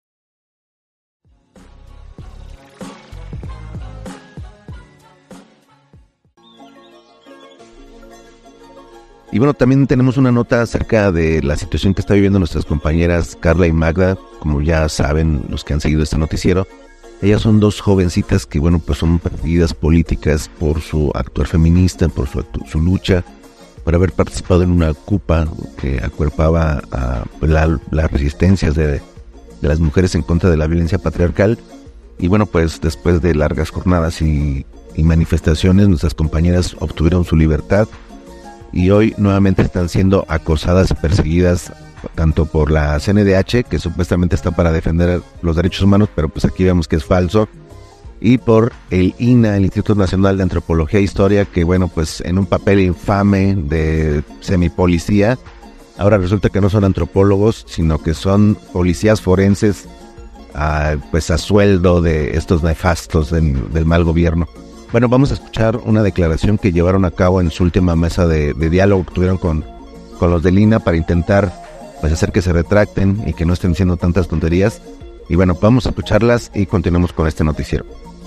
Y bueno, también tenemos una nota acerca de la situación que está viviendo nuestras compañeras Carla y Magda. Como ya saben los que han seguido este noticiero, ellas son dos jovencitas que, bueno, pues son perseguidas políticas por su actuar feminista, por su, su lucha, por haber participado en una CUPA que acuerpaba a la, las resistencias de, de las mujeres en contra de la violencia patriarcal. Y bueno, pues después de largas jornadas y, y manifestaciones, nuestras compañeras obtuvieron su libertad. Y hoy nuevamente están siendo acosadas y perseguidas tanto por la C N D H, que supuestamente está para defender los derechos humanos, pero pues aquí vemos que es falso, y por el I N A, el Instituto Nacional de Antropología e Historia, que bueno, pues en un papel infame de semipolicía, ahora resulta que no son antropólogos, sino que son policías forenses, a, pues a sueldo de estos nefastos del, del mal gobierno. Bueno, vamos a escuchar una declaración que llevaron a cabo en su última mesa de, de diálogo que tuvieron con, con los del I N A para intentar pues, hacer que se retracten y que no estén diciendo tantas tonterías. Y bueno, vamos a escucharlas y continuamos con este noticiero.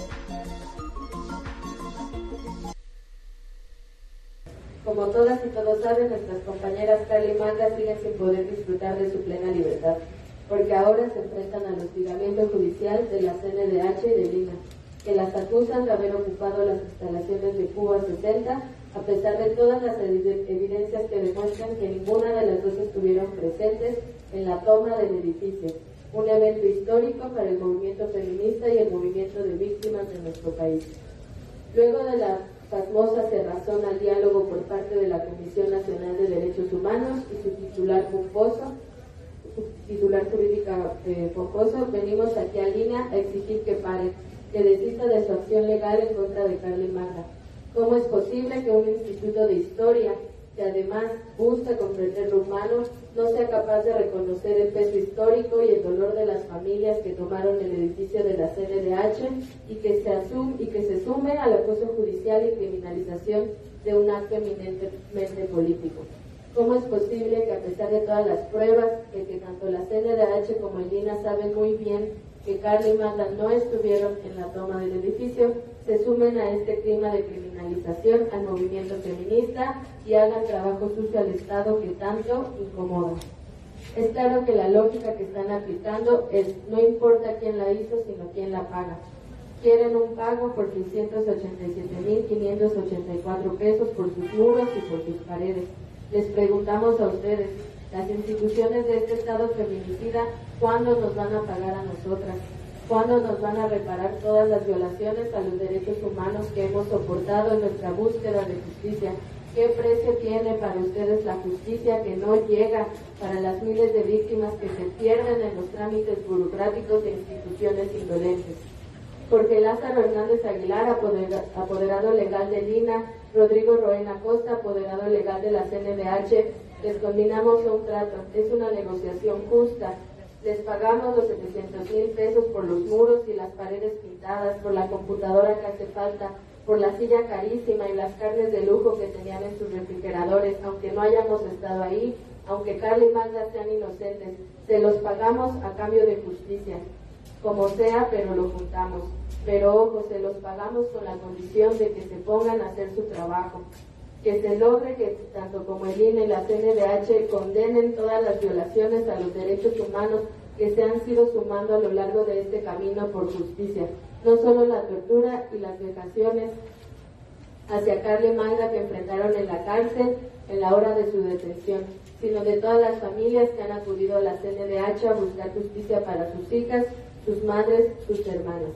Como todas y todos saben, nuestras compañeras Carla y Magda siguen sin poder disfrutar de su plena libertad, porque ahora se enfrentan al hostigamiento judicial de la C N D H y del I N A, que las acusan de haber ocupado las instalaciones de Cuba sesenta, a pesar de todas las evidencias que demuestran que ninguna de las dos estuvieron presentes en la toma del edificio, un evento histórico para el movimiento feminista y el movimiento de víctimas de nuestro país. Luego de la pasmosa cerrazón al diálogo por parte de la Comisión Nacional de Derechos Humanos y su titular culposo, titular jurídica eh, Pomposo, venimos aquí a Lina a exigir que pare, que desista de su acción legal en contra de Carly Magda. ¿Cómo es posible que un instituto de historia, que además busca comprender lo humano, no sea capaz de reconocer el peso histórico y el dolor de las familias que tomaron el edificio de la C N D H y que se, asum y que se sume al acoso judicial y criminalización de un acto eminentemente político? ¿Cómo es posible que a pesar de todas las pruebas de que tanto la C N D H como el Lina saben muy bien que Carly y Magda no estuvieron en la toma del edificio, se sumen a este clima de criminalización al movimiento feminista y hagan trabajo sucio al Estado que tanto incomoda? Es claro que la lógica que están aplicando es no importa quién la hizo, sino quién la paga. Quieren un pago por seiscientos ochenta y siete mil quinientos ochenta y cuatro pesos por sus muros y por sus paredes. Les preguntamos a ustedes, las instituciones de este Estado feminicida, ¿cuándo nos van a pagar a nosotras? ¿Cuándo nos van a reparar todas las violaciones a los derechos humanos que hemos soportado en nuestra búsqueda de justicia? ¿Qué precio tiene para ustedes la justicia que no llega para las miles de víctimas que se pierden en los trámites burocráticos de instituciones indolentes? Porque Lázaro Hernández Aguilar, apoderado legal de Lina, Rodrigo Roena Costa, apoderado legal de la C N D H, les combinamos un trato, es una negociación justa. Les pagamos los setecientos mil pesos por los muros y las paredes pintadas, por la computadora que hace falta, por la silla carísima y las carnes de lujo que tenían en sus refrigeradores, aunque no hayamos estado ahí, aunque Carly y Magda sean inocentes. Se los pagamos a cambio de justicia. Como sea, pero lo juntamos. Pero ojo, se los pagamos con la condición de que se pongan a hacer su trabajo. Que se logre que tanto como el I N E y la C N D H condenen todas las violaciones a los derechos humanos que se han ido sumando a lo largo de este camino por justicia. No solo la tortura y las vejaciones hacia Carly y Magda que enfrentaron en la cárcel en la hora de su detención, sino de todas las familias que han acudido a la C N D H a buscar justicia para sus hijas, sus madres, sus hermanas.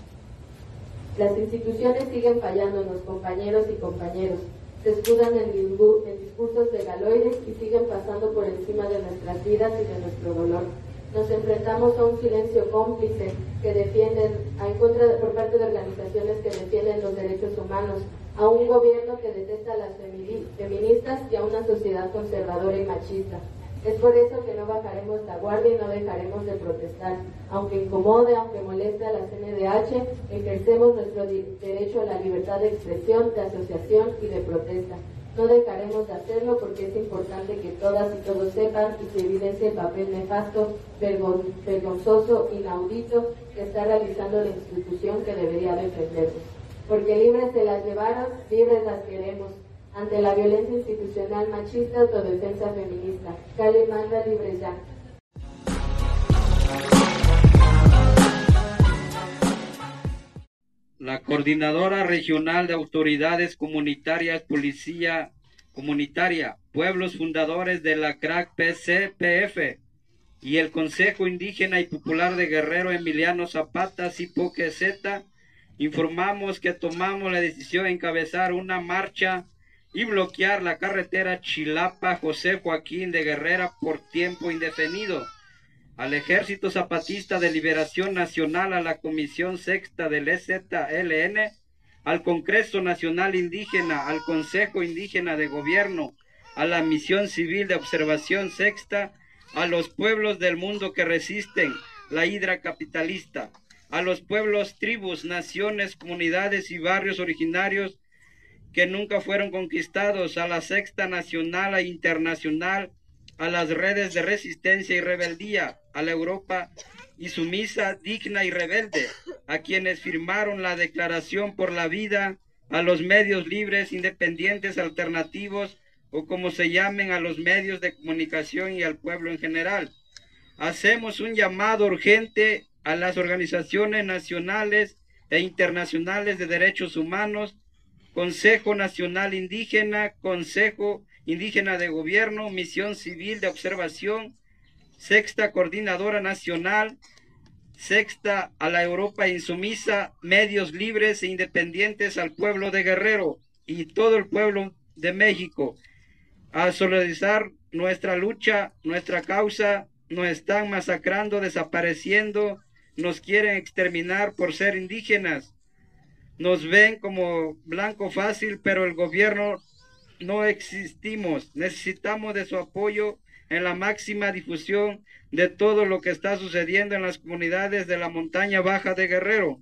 Las instituciones siguen fallándonos, compañeros y compañeros. Se escudan en, en discursos legaloides y siguen pasando por encima de nuestras vidas y de nuestro dolor. Nos enfrentamos a un silencio cómplice que defienden, en contra de, por parte de organizaciones que defienden los derechos humanos, a un gobierno que detesta a las feministas y a una sociedad conservadora y machista. Es por eso que no bajaremos la guardia y no dejaremos de protestar. Aunque incomode, aunque moleste a la C N D H, ejercemos nuestro derecho a la libertad de expresión, de asociación y de protesta. No dejaremos de hacerlo porque es importante que todas y todos sepan y se evidencie el papel nefasto, vergon vergonzoso, inaudito que está realizando la institución que debería defendernos. Porque libres se las llevaron, libres las queremos. Ante la violencia institucional machista, autodefensa feminista. Carly y Magda, libres ya. La Coordinadora Regional de Autoridades Comunitarias Policía Comunitaria, Pueblos Fundadores de la C R A C P C P F y el Consejo Indígena y Popular de Guerrero Emiliano Zapata, Cipoque Z, informamos que tomamos la decisión de encabezar una marcha y bloquear la carretera Chilapa José Joaquín de Guerrera por tiempo indefinido, al Ejército Zapatista de Liberación Nacional, a la Comisión Sexta del E Z L N, al Congreso Nacional Indígena, al Consejo Indígena de Gobierno, a la Misión Civil de Observación Sexta, a los pueblos del mundo que resisten la hidra capitalista, a los pueblos, tribus, naciones, comunidades y barrios originarios que nunca fueron conquistados, a la Sexta Nacional e Internacional, a las redes de resistencia y rebeldía, a la Europa insumisa, digna y rebelde, a quienes firmaron la Declaración por la Vida, a los medios libres, independientes, alternativos, o como se llamen a los medios de comunicación y al pueblo en general. Hacemos un llamado urgente a las organizaciones nacionales e internacionales de derechos humanos, Consejo Nacional Indígena, Consejo Indígena de Gobierno, Misión Civil de Observación, Sexta Coordinadora Nacional, Sexta a la Europa Insumisa, medios libres e independientes al pueblo de Guerrero y todo el pueblo de México, a solidarizar nuestra lucha, nuestra causa nos están masacrando, desapareciendo, nos quieren exterminar por ser indígenas. Nos ven como blanco fácil, pero el gobierno no existimos. Necesitamos de su apoyo en la máxima difusión de todo lo que está sucediendo en las comunidades de la montaña baja de Guerrero.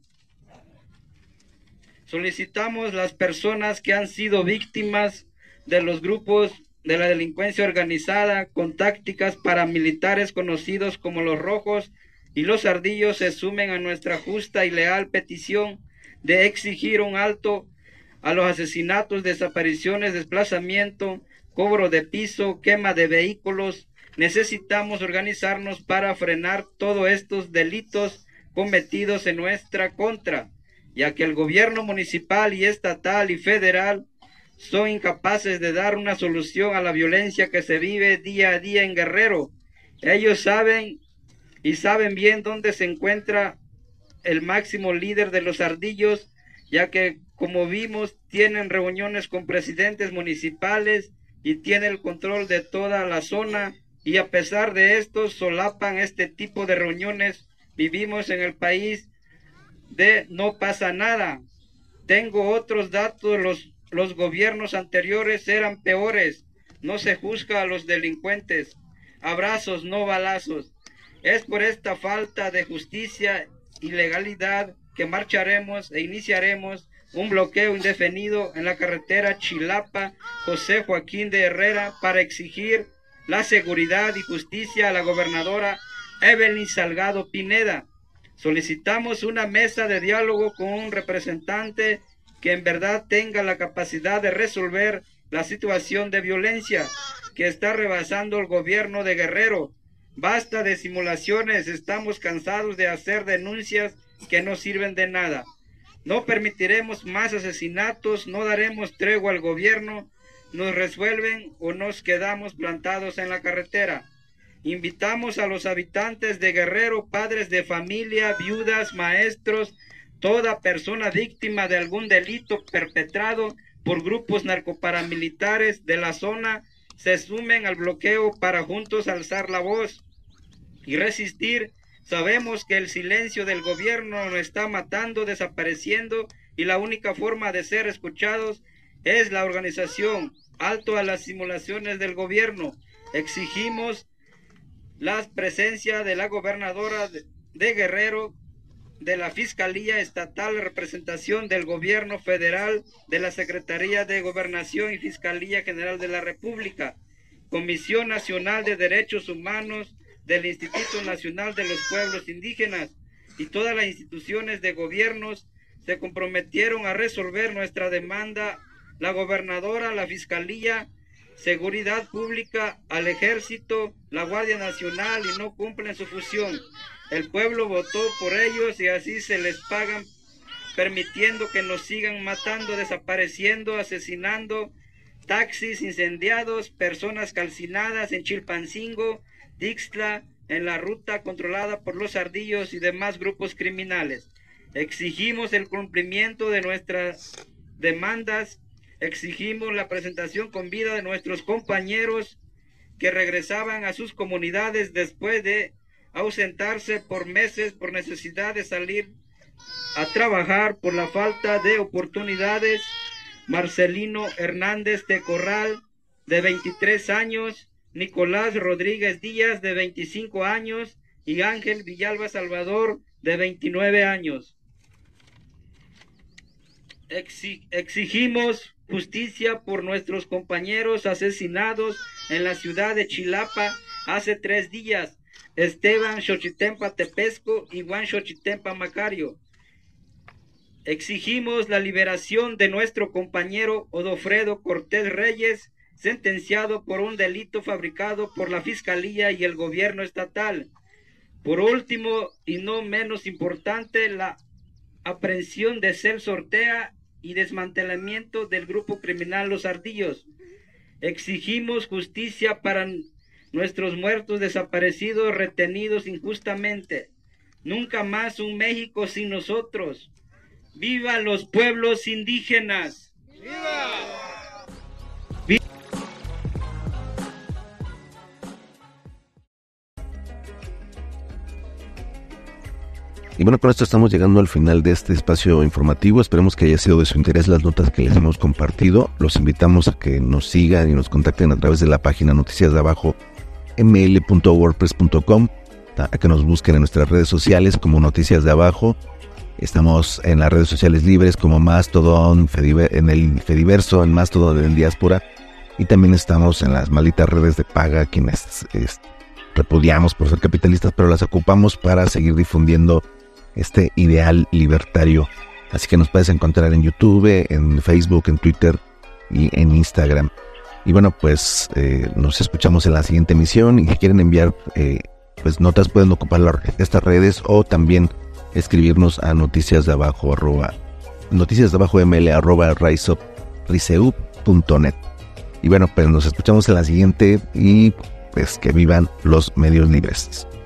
Solicitamos las personas que han sido víctimas de los grupos de la delincuencia organizada con tácticas paramilitares conocidos como los Rojos y los Ardillos se sumen a nuestra justa y leal petición de exigir un alto a los asesinatos, desapariciones, desplazamiento, cobro de piso, quema de vehículos. Necesitamos organizarnos para frenar todos estos delitos cometidos en nuestra contra, ya que el gobierno municipal y estatal y federal son incapaces de dar una solución a la violencia que se vive día a día en Guerrero. Ellos saben y saben bien dónde se encuentra el máximo líder de los Ardillos, ya que, como vimos, tienen reuniones con presidentes municipales y tiene el control de toda la zona, y a pesar de esto solapan este tipo de reuniones. Vivimos en el país de no pasa nada. Tengo otros datos, los, los gobiernos anteriores eran peores. No se juzga a los delincuentes. Abrazos, no balazos. Es por esta falta de justicia y legalidad que marcharemos e iniciaremos un bloqueo indefinido en la carretera Chilapa José Joaquín de Herrera para exigir la seguridad y justicia a la gobernadora Evelyn Salgado Pineda. Solicitamos una mesa de diálogo con un representante que en verdad tenga la capacidad de resolver la situación de violencia que está rebasando el gobierno de Guerrero. Basta de simulaciones, estamos cansados de hacer denuncias que no sirven de nada. No permitiremos más asesinatos, no daremos tregua al gobierno, nos resuelven o nos quedamos plantados en la carretera. Invitamos a los habitantes de Guerrero, padres de familia, viudas, maestros, toda persona víctima de algún delito perpetrado por grupos narcoparamilitares de la zona, se sumen al bloqueo para juntos alzar la voz y resistir. Sabemos que el silencio del gobierno nos está matando, desapareciendo, y la única forma de ser escuchados es la organización. Alto a las simulaciones del gobierno. Exigimos la presencia de la gobernadora de, de Guerrero, de la Fiscalía Estatal, representación del gobierno federal, de la Secretaría de Gobernación y Fiscalía General de la República, Comisión Nacional de Derechos Humanos, del Instituto Nacional de los Pueblos Indígenas, y todas las instituciones de gobiernos se comprometieron a resolver nuestra demanda. La gobernadora, la Fiscalía, Seguridad Pública, al Ejército, la Guardia Nacional, y no cumplen su función. El pueblo votó por ellos y así se les pagan, permitiendo que nos sigan matando, desapareciendo, asesinando, taxis incendiados, personas calcinadas en Chilpancingo, Dixtla, en la ruta controlada por los Ardillos y demás grupos criminales. Exigimos el cumplimiento de nuestras demandas, exigimos la presentación con vida de nuestros compañeros que regresaban a sus comunidades después de ausentarse por meses por necesidad de salir a trabajar por la falta de oportunidades. Marcelino Hernández de Corral, de veintitrés años, Nicolás Rodríguez Díaz, de veinticinco años, y Ángel Villalba Salvador, de veintinueve años. Exi- exigimos justicia por nuestros compañeros asesinados en la ciudad de Chilapa hace tres días, Esteban Xochitempa Tepesco y Juan Xochitempa Macario. Exigimos la liberación de nuestro compañero Odofredo Cortés Reyes, sentenciado por un delito fabricado por la Fiscalía y el gobierno estatal. Por último, y no menos importante, la aprehensión de Celso Ortega y desmantelamiento del grupo criminal Los Ardillos. Exigimos justicia para nuestros muertos desaparecidos, retenidos injustamente. Nunca más un México sin nosotros. ¡Viva los pueblos indígenas! ¡Viva! bueno, con esto estamos llegando al final de este espacio informativo. Esperemos que haya sido de su interés las notas que les hemos compartido. Los invitamos a que nos sigan y nos contacten a través de la página Noticias de Abajo m l punto wordpress punto com, a que nos busquen en nuestras redes sociales como Noticias de Abajo. Estamos en las redes sociales libres como Mastodon, Fediver, en el Fediverso, en Mastodon, en Diáspora, y también estamos en las malditas redes de paga, quienes es, repudiamos por ser capitalistas, pero las ocupamos para seguir difundiendo este ideal libertario. Así que nos puedes encontrar en YouTube, en Facebook, en Twitter y en Instagram. Y bueno, pues eh, nos escuchamos en la siguiente emisión, y si quieren enviar eh, pues notas pueden ocupar la, estas redes, o también escribirnos a noticias de abajo arroba, noticias de abajo ml arroba riseup punto net. Y bueno, pues nos escuchamos en la siguiente, y pues que vivan los medios libres.